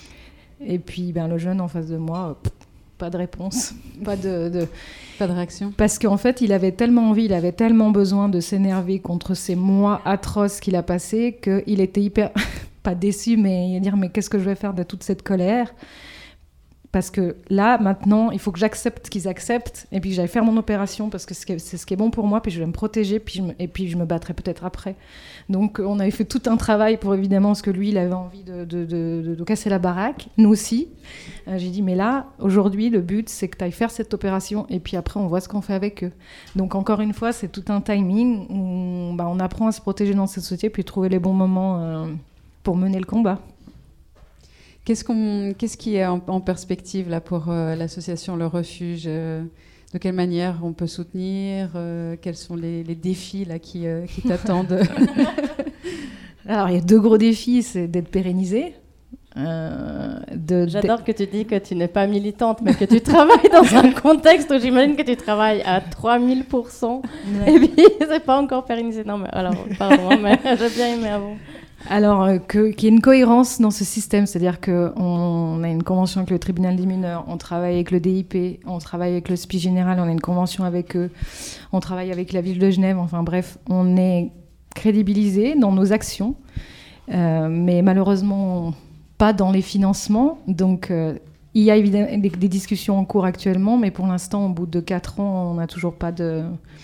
S4: Et puis, ben, le jeune en face de moi, pff, pas de réponse, pas de, de...
S1: Pas de réaction.
S4: Parce qu'en fait, il avait tellement envie, il avait tellement besoin de s'énerver contre ces mois atroces qu'il a passés qu'il était hyper... pas déçu, mais dire mais qu'est-ce que je vais faire de toute cette colère ? Parce que là, maintenant, il faut que j'accepte qu'ils acceptent et puis que j'aille faire mon opération parce que c'est ce qui est bon pour moi, puis je vais me protéger puis je me, et puis je me battrai peut-être après. Donc, on avait fait tout un travail pour évidemment ce que lui, il avait envie de, de, de, de, de casser la baraque, nous aussi. Euh, j'ai dit, mais là, aujourd'hui, le but, c'est que tu ailles faire cette opération et puis après, on voit ce qu'on fait avec eux. Donc, encore une fois, c'est tout un timing où bah, on apprend à se protéger dans cette société puis trouver les bons moments euh, pour mener le combat.
S1: Qu'est-ce, qu'on, qu'est-ce qui est en, en perspective là, pour euh, l'association Le Refuge euh, De quelle manière on peut soutenir euh, Quels sont les, les défis là, qui, euh, qui t'attendent?
S4: Alors, il y a deux gros défis, c'est d'être pérennisé. Euh, de,
S3: J'adore de... que tu dis que tu n'es pas militante, mais que tu travailles dans un contexte où j'imagine que tu travailles à trois mille pour cent. Ouais. Et puis, c'est pas encore pérennisé. Non, mais alors, pardon, mais j'ai bien aimé avant.
S4: Alors, euh, que, qu'il y ait une cohérence dans ce système, c'est-à-dire qu'on on a une convention avec le tribunal des mineurs, on travaille avec le D I P, on travaille avec le S P I général, on a une convention avec eux, on travaille avec la ville de Genève, enfin bref, on est crédibilisé dans nos actions, euh, mais malheureusement pas dans les financements. Donc, euh, il y a évidemment des, des discussions en cours actuellement, mais pour l'instant, au bout de quatre ans, on n'a toujours pas de...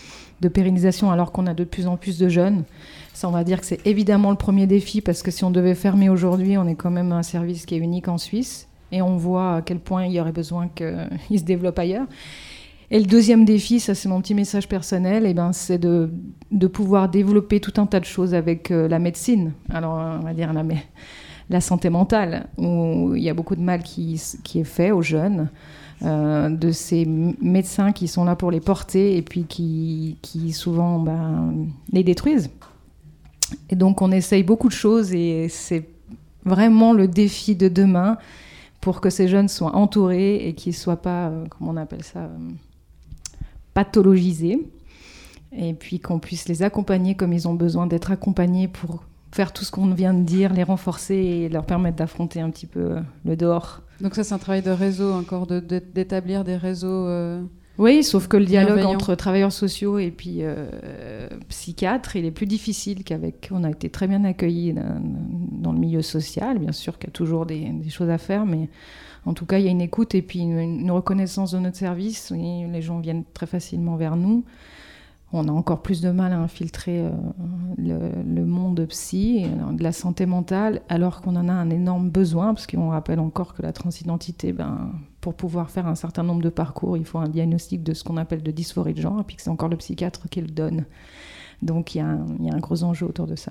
S4: de pérennisation alors qu'on a de plus en plus de jeunes. Ça, on va dire que c'est évidemment le premier défi parce que si on devait fermer aujourd'hui, on est quand même un service qui est unique en Suisse et on voit à quel point il y aurait besoin qu'il se développe ailleurs. Et le deuxième défi, ça c'est mon petit message personnel, et ben, c'est de, de pouvoir développer tout un tas de choses avec euh, la médecine. Alors on va dire la, la santé mentale, où il y a beaucoup de mal qui, qui est fait aux jeunes, euh, de ces médecins qui sont là pour les porter et puis qui, qui souvent ben, les détruisent. Et donc on essaye beaucoup de choses et c'est vraiment le défi de demain pour que ces jeunes soient entourés et qu'ils ne soient pas, euh, comment on appelle ça, euh, pathologisés. Et puis qu'on puisse les accompagner comme ils ont besoin d'être accompagnés pour faire tout ce qu'on vient de dire, les renforcer et leur permettre d'affronter un petit peu le dehors.
S1: Donc ça, c'est un travail de réseau encore, de, de, d'établir des réseaux... Euh...
S4: Oui, sauf que le dialogue entre travailleurs sociaux et puis euh, psychiatres, il est plus difficile qu'avec... On a été très bien accueillis dans, dans le milieu social, bien sûr qu'il y a toujours des, des choses à faire, mais en tout cas, il y a une écoute et puis une, une reconnaissance de notre service. Et les gens viennent très facilement vers nous. On a encore plus de mal à infiltrer euh, le, le monde psy, de la santé mentale, alors qu'on en a un énorme besoin, parce qu'on rappelle encore que la transidentité, ben, pour pouvoir faire un certain nombre de parcours, il faut un diagnostic de ce qu'on appelle de dysphorie de genre, et puis que c'est encore le psychiatre qui le donne. Donc il y a un, il y a un gros enjeu autour de ça.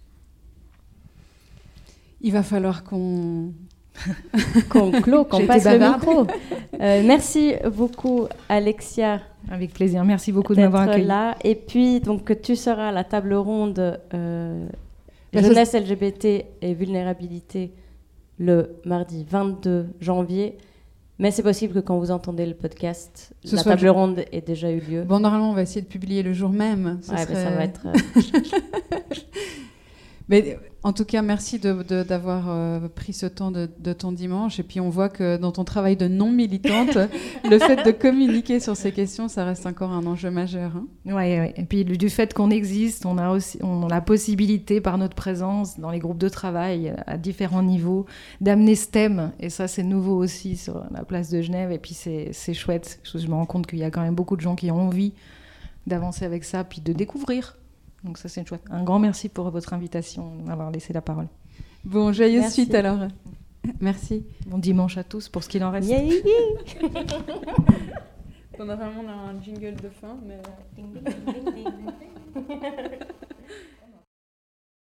S1: Il va falloir qu'on...
S3: qu'on clôt, qu'on passe le micro. Euh, merci beaucoup, Alexia.
S4: Avec plaisir. Merci beaucoup de m'avoir accueilli.
S3: Là. Et puis, donc, tu seras à la table ronde euh, jeunesse L G B T et vulnérabilité le mardi vingt-deux janvier. Mais c'est possible que quand vous entendez le podcast, Ce la table le... ronde ait déjà eu lieu.
S1: Bon, normalement, on va essayer de publier le jour même.
S3: Ça, ouais, serait... ça va être...
S1: Mais en tout cas, merci de, de, d'avoir euh, pris ce temps de, de ton dimanche. Et puis, on voit que dans ton travail de non-militante, le fait de communiquer sur ces questions, ça reste encore un enjeu majeur. Hein.
S4: Oui, ouais. Et puis, du fait qu'on existe, on a, aussi, on a la possibilité, par notre présence dans les groupes de travail à différents niveaux, d'amener ce thème. Et ça, c'est nouveau aussi sur la place de Genève. Et puis, c'est, c'est chouette. Je me rends compte qu'il y a quand même beaucoup de gens qui ont envie d'avancer avec ça, puis de découvrir. Donc ça, c'est chouette. Un grand merci pour votre invitation, de m'avoir laissé la parole.
S1: Bon, joyeuse merci. Suite alors. Merci.
S4: Bon dimanche à tous pour ce qu'il en reste.
S1: Yeah, yeah. On a vraiment un jingle de fin, mais...